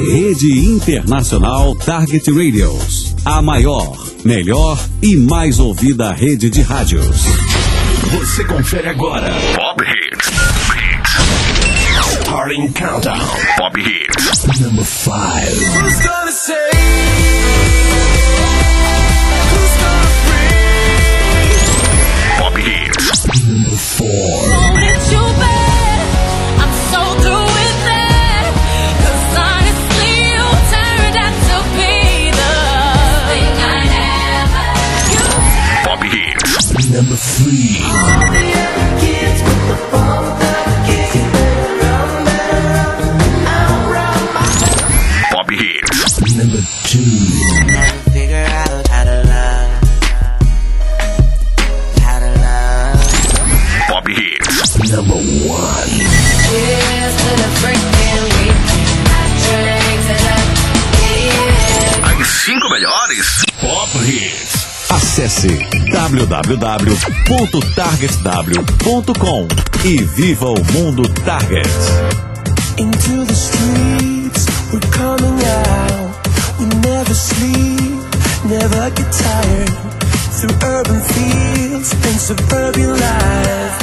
Rede Internacional Target Radios. A maior, melhor e mais ouvida rede de rádios. Você confere agora. Pop Hits. Starting Countdown. Pop Hits. Number 5. Who's gonna say? Pop Hits. Number 4. Pop Hits. Number 3. Pop Hits. Number 2. Figure out how to love. How to love. Pop Hits. Number 1. Cheers to the freaking weekend. Drinks it up. Yeah. As 5 melhores. Pop Hits. Acesse www.targetw.com e viva o mundo Target. Into the streets, we're coming out. We never sleep, never get tired. Through urban fields and suburban life.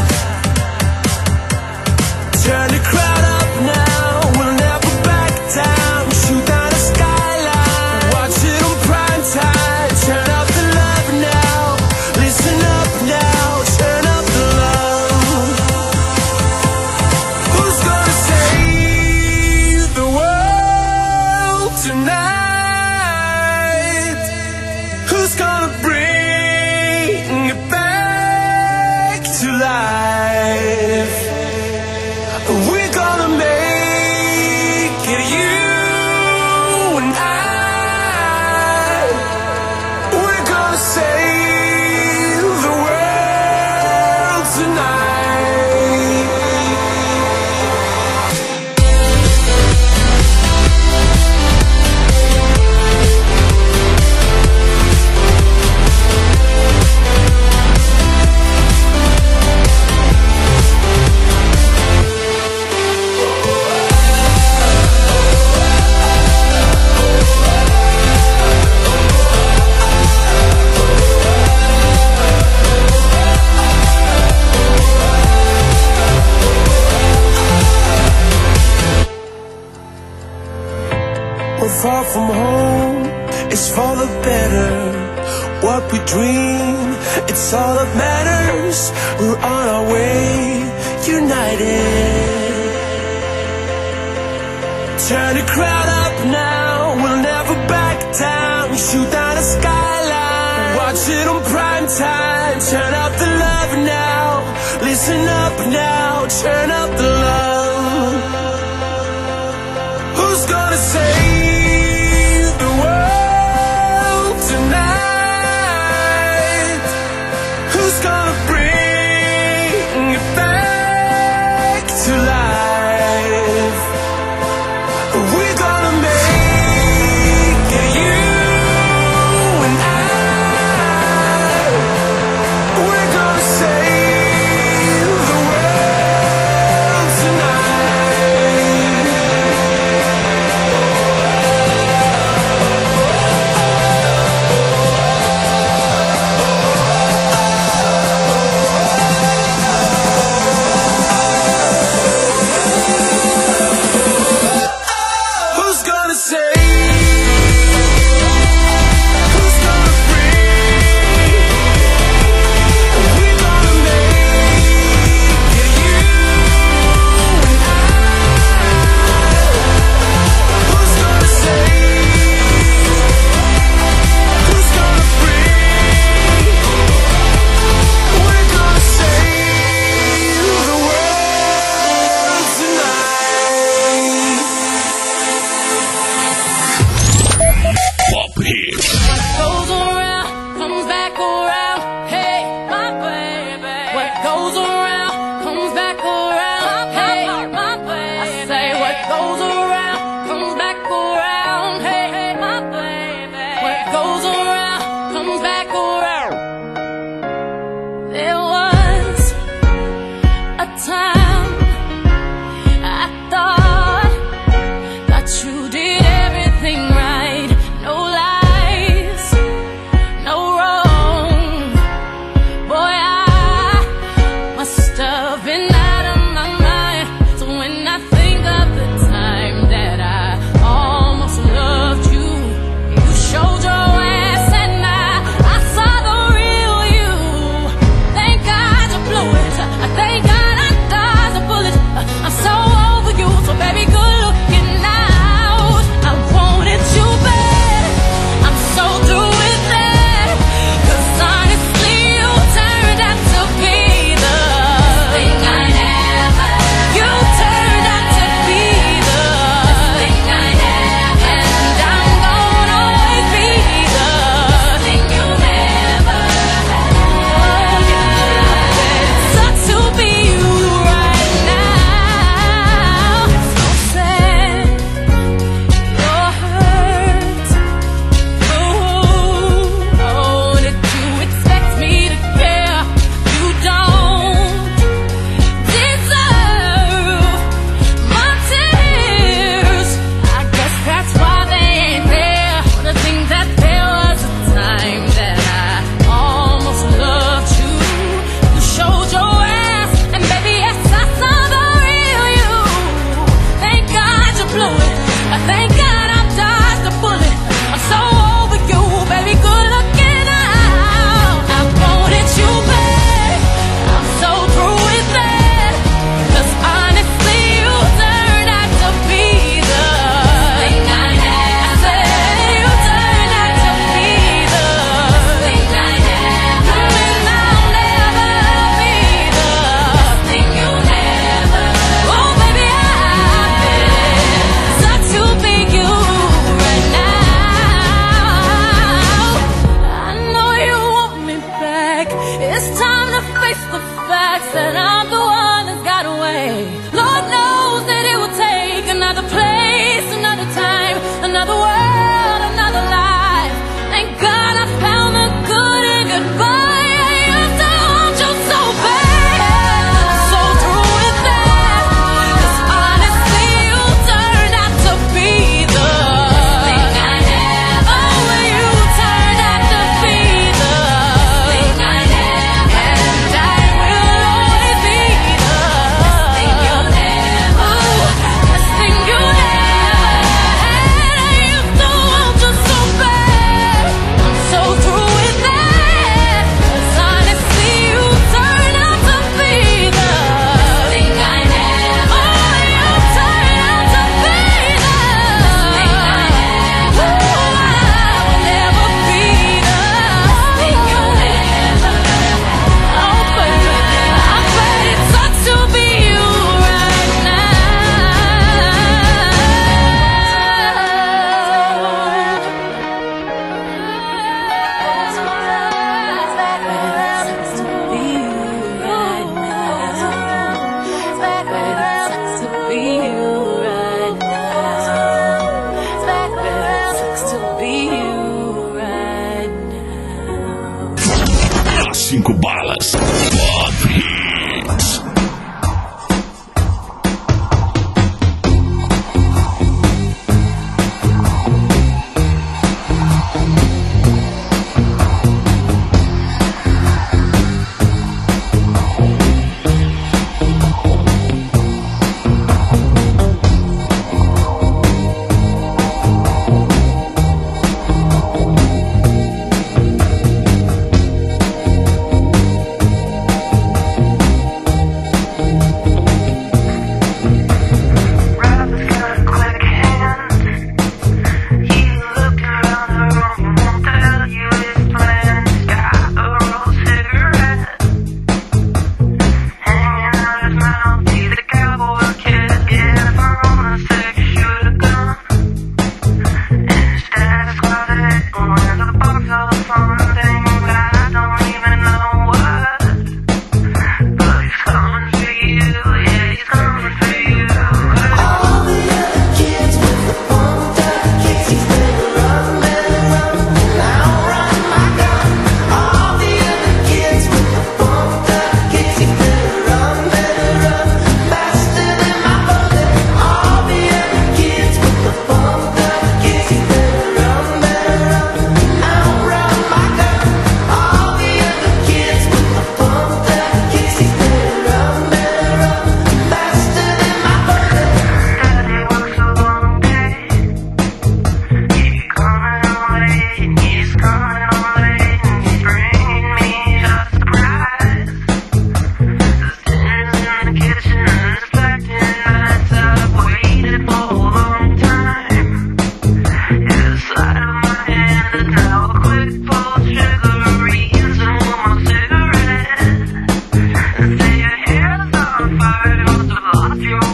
Turn the crowd up now, we'll never back down. Shoot down the skyline, watch it on prime time. Turn up the love now, listen up now. Turn up the love. Who's gonna save the world tonight? Who's gonna bring it back to life? We're gonna make it, you and I. We're gonna save the world tonight. We're far from home, it's for the better. What we dream, it's all that matters. We're on our way, united. Turn the crowd up now, we'll never back down. Shoot down the skyline, watch it on prime time. Turn up the love now, listen up now. Turn up the love. Who's gonna save the world tonight? Who's gonna bring it back to life? We're gonna make it, you and I. We're gonna save the world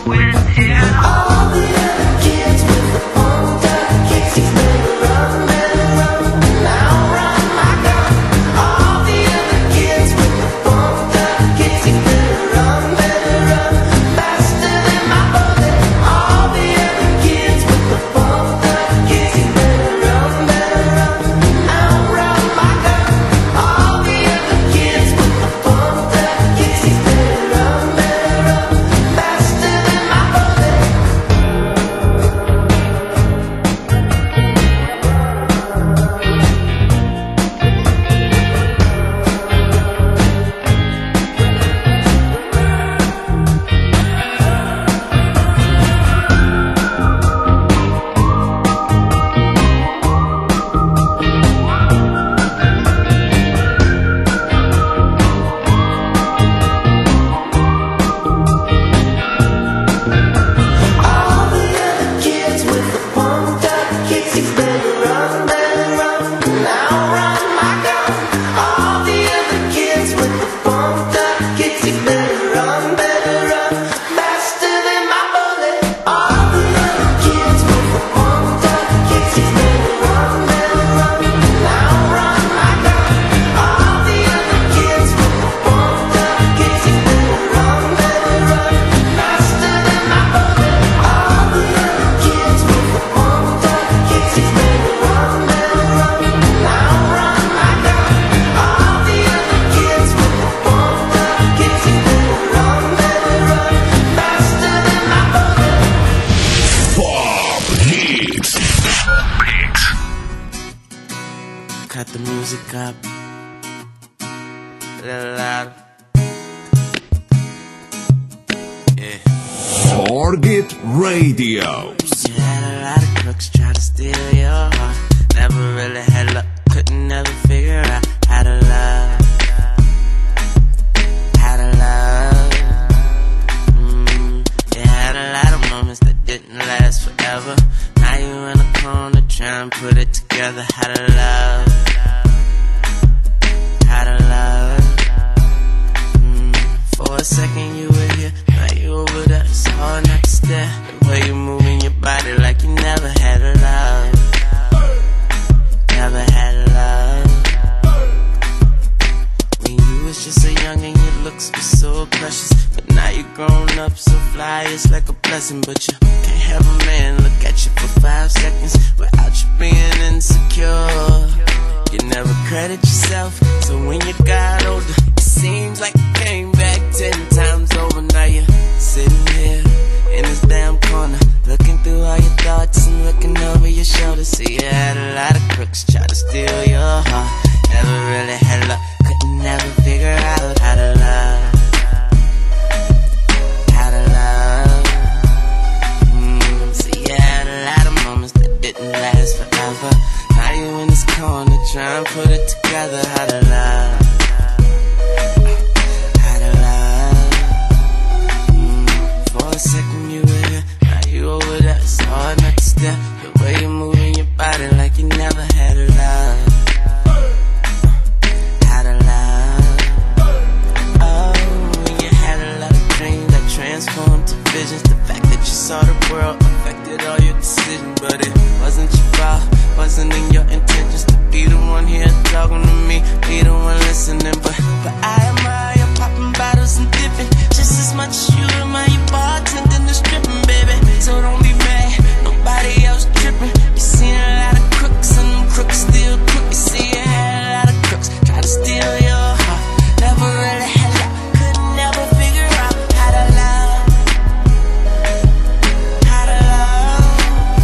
Cut the music up a little louder. Yeah. Orbit Radios. You had a lot of crooks try to steal your heart. Never really had luck, couldn't never figure out how to love. How to love. You had a lot of moments that didn't last forever. Now you in a corner trying to put it together. How to love. How to love. For a second you were here, now you over there. It's hard not to stare. The way you moving your body like you never had a love. Never had a love. When you was just so young and your looks were so precious, but now you grown up so fly, it's like a blessing. But you can't have a man look at you for 5 seconds without you being insecure. You never credit yourself, so when you got older, it seems like you came back 10 times over. Now you're sitting here in this damn corner, looking through all your thoughts and looking over your shoulder. See, you had a lot of crooks try to steal your heart. Never really had luck, couldn't never figure out how to love. How to love. See, you had a lot of moments that didn't last forever. Now you in this corner trying to put it together. How to love. How to love. For a second you were here, now you over there. It's hard not to stare. The way you're moving your body like you never had a love. How to love. Oh, when you had a lot of dreams that transformed to visions. The fact that you saw the world affected all your decisions, but it wasn't your fault, wasn't in your intentions to be the one here talking to me, be the one listening. But I admire you popping bottles and dipping just as much as you admire you bartending and stripping, baby. So don't be mad, nobody else tripping. You seen a lot of crooks and them crooks still crook. You see you had a lot of crooks try to steal your heart. Never really had luck, could never figure out how to love. How to love.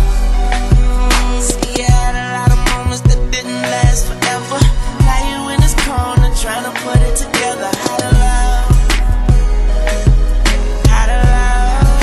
See, you had a lot of moments that didn't last forever. Now you in this corner trying to put it together. How to love. How to love.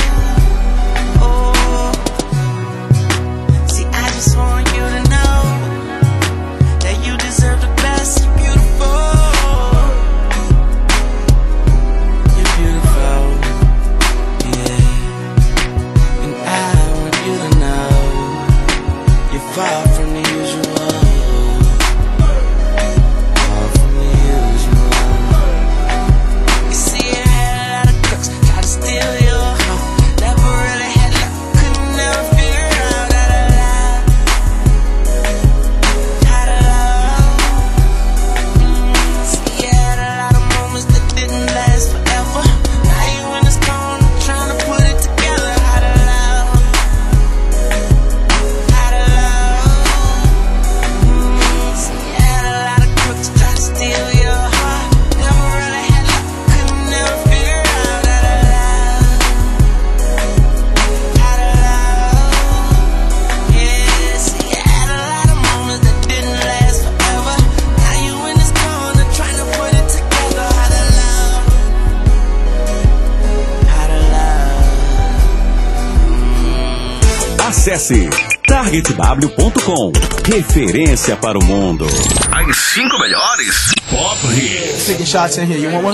Acesse targetw.com. Referência para o mundo. As 5 melhores Pop Hits. Taking shots in here. You want one?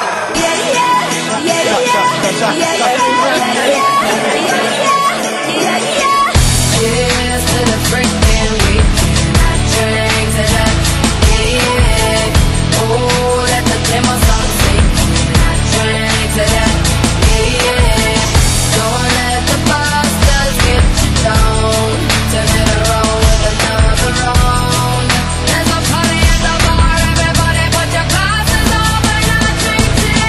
Cheers to the freaking weekend. Drink to that, yeah. Oh, let the demo song sing. Drink to that, yeah. Don't let the bastards get you down. Turn it around with another round. There's a party at the bar. Everybody put your glasses on when I drink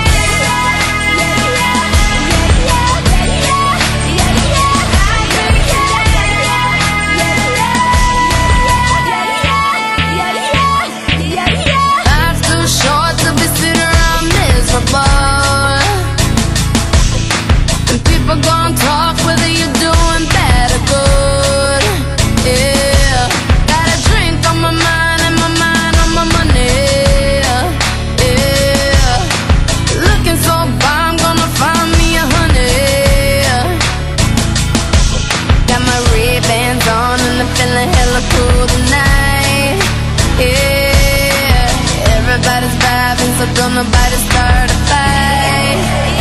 Life's too short to be sitting around miserable. And people gon' talk whether you're doing bad or good. Yeah, got a drink on my mind and my mind on my money. Yeah, looking so far, I'm gonna find me a honey. Got my Ray-Bans on and I'm feeling hella cool tonight. Yeah, everybody's vibing, so don't nobody start a fight.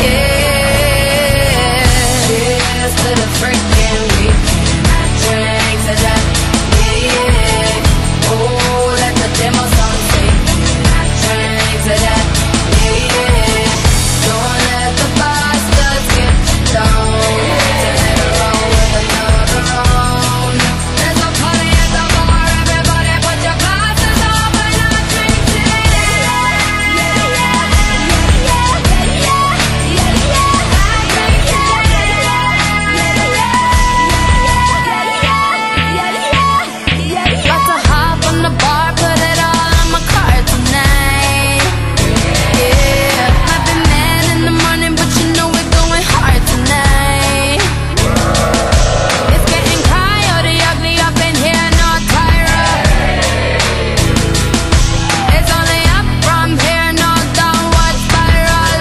Yeah, cheers to the freaking weekend. Drink to that, yeah. Oh, let the demo song sing. Drink to that, yeah. Don't let the bastards get you down. Turn it around with another round. There's a party at the bar. Everybody put your glasses on when I drink About to hop on the bar, put it all on my card tonight. Yeah, I've been mad in the morning, but you know we're going hard tonight. It's getting coyote ugly up in here, no Tyra. It's only up from here, no downward spiral.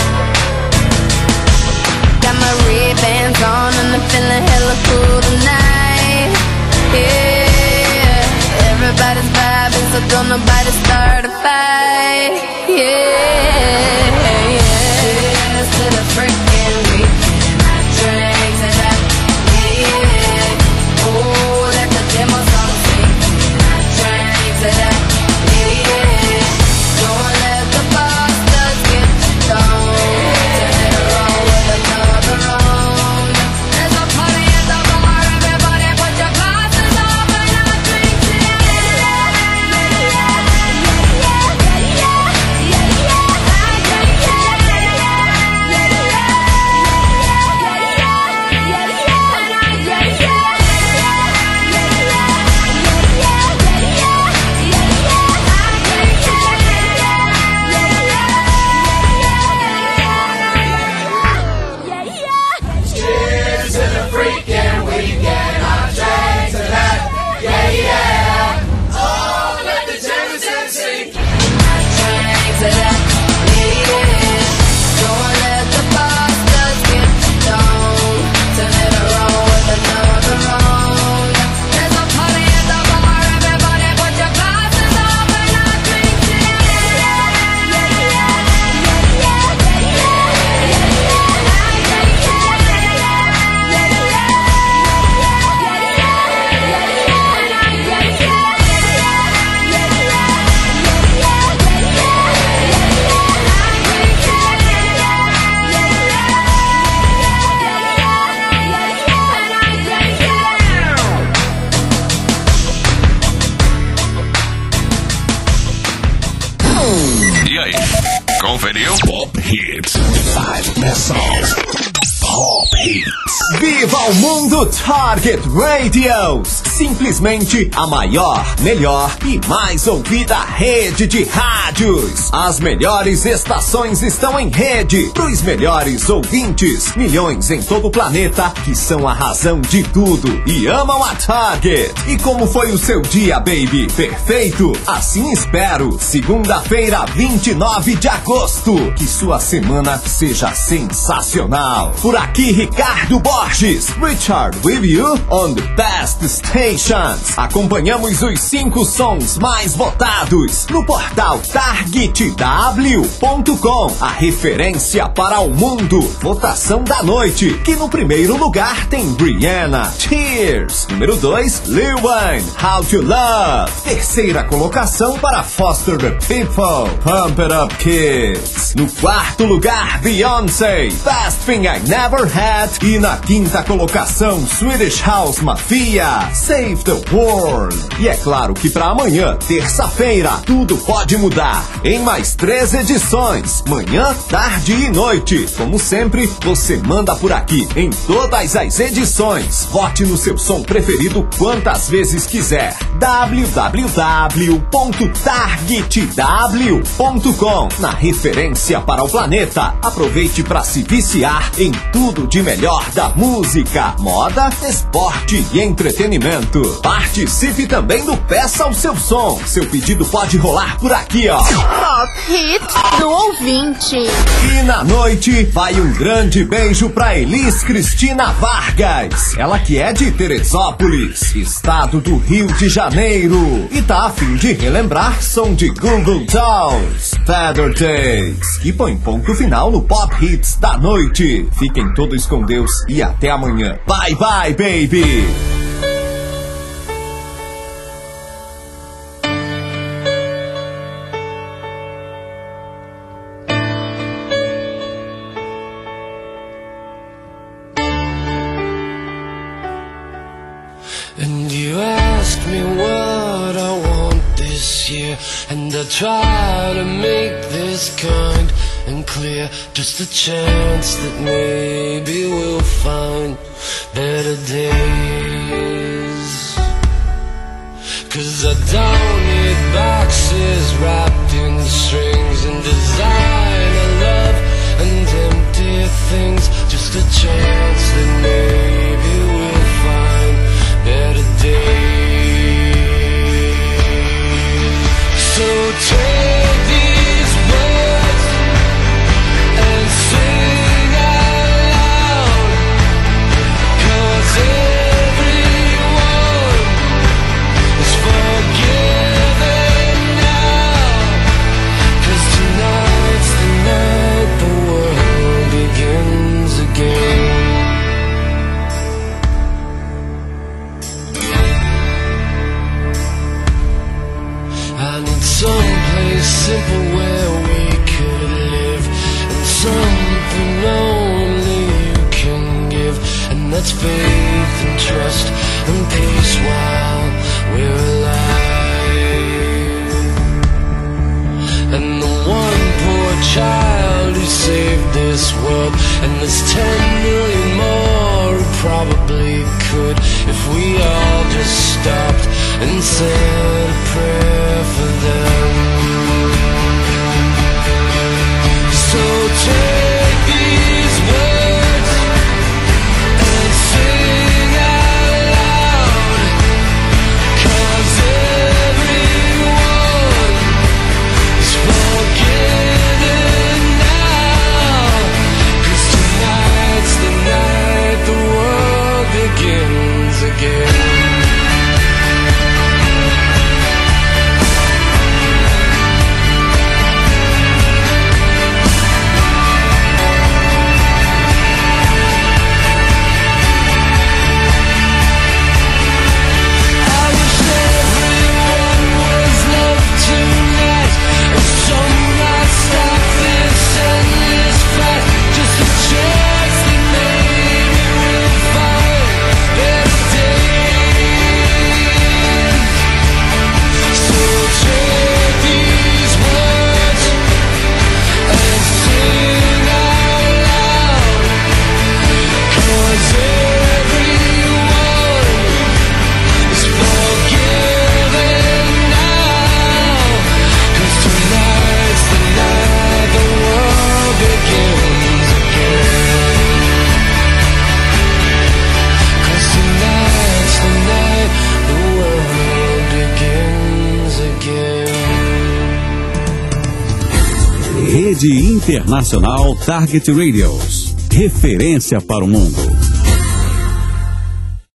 Got my Ray-Bans on and I'm feeling hella cool tonight. Yeah, everybody's vibing, so don't nobody start a fight. Yeah, cheers to the freaking weekend. Drink to that, yeah. Oh, let the demo song sing. Drink to that, yeah. Don't let the bastards get you down. Turn it around with another round. There's a party at the bar. Everybody put your glasses on when I drink Conferiu? Pop Hits. 5 best songs. Pop Hits. Viva o mundo Target Radios! Simplesmente a maior, melhor e mais ouvida rede de rádios. As melhores estações estão em rede pros melhores ouvintes. Milhões em todo o planeta que são a razão de tudo e amam a Target. E como foi o seu dia, baby? Perfeito? Assim espero. Segunda-feira, 29 de agosto. Que sua semana seja sensacional. Por aqui, Ricardo Eduardo Borges, Richard with you on the best stations. Acompanhamos os 5 sons mais votados no portal targetw.com, a referência para o mundo. Votação da noite, que no primeiro lugar tem Brianna, Tears. Número 2, Lil Wayne, How to Love. Terceira colocação para Foster the People, Pump It Up Kids. No quarto lugar, Beyoncé, Best Thing I Never Had. E na quinta colocação, Swedish House Mafia, Save the World. E é claro que para amanhã, terça-feira, tudo pode mudar. Em mais 3 edições, manhã, tarde e noite. Como sempre, você manda por aqui em todas as edições. Vote no seu som preferido quantas vezes quiser. www.targetw.com, na referência para o planeta. Aproveite para se viciar em tudo de melhor da música, moda, esporte e entretenimento. Participe também do Peça o Seu Som. Seu pedido pode rolar por aqui, ó. Pop Hit do ouvinte. E na noite vai um grande beijo pra Elis Cristina Vargas. Ela que é de Teresópolis, estado do Rio de Janeiro, e tá a fim de relembrar som de Google Dolls, Feather Days, que põe ponto final no Pop Hits da noite. Fiquem todos com Deus e até amanhã. Bye bye, baby! And you ask me what I want this year, and I try to make this kind and clear. Just a chance that maybe we'll find better days. 'Cause I don't need boxes wrapped in strings and designer love and empty things. Just a chance that maybe we'll find better days. So take these words and sing out loud, 'cause everyone is forgiven now. 'Cause tonight's the night the world begins again. Someplace simple where we could live, and something only you can give, and that's faith and trust and peace while we're alive. And the one poor child who saved this world, and there's 10 million more who probably could, if we all just stopped and said a prayer for them. So take these words and sing out loud, 'cause everyone is forgiven now. 'Cause tonight's the night the world begins again. Rede Internacional Target Radios. Referência para o mundo.